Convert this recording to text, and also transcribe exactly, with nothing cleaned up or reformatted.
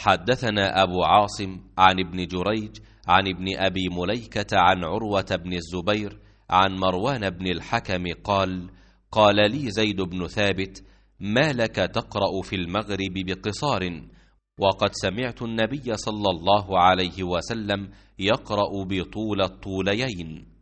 حدثنا أبو عاصم عن ابن جريج عن ابن أبي مليكة عن عروة بن الزبير عن مروان بن الحكم قال: قال لي زيد بن ثابت: ما لك تقرأ في المغرب بقصار، وقد سمعت النبي صلى الله عليه وسلم يقرأ بطول الطوليين؟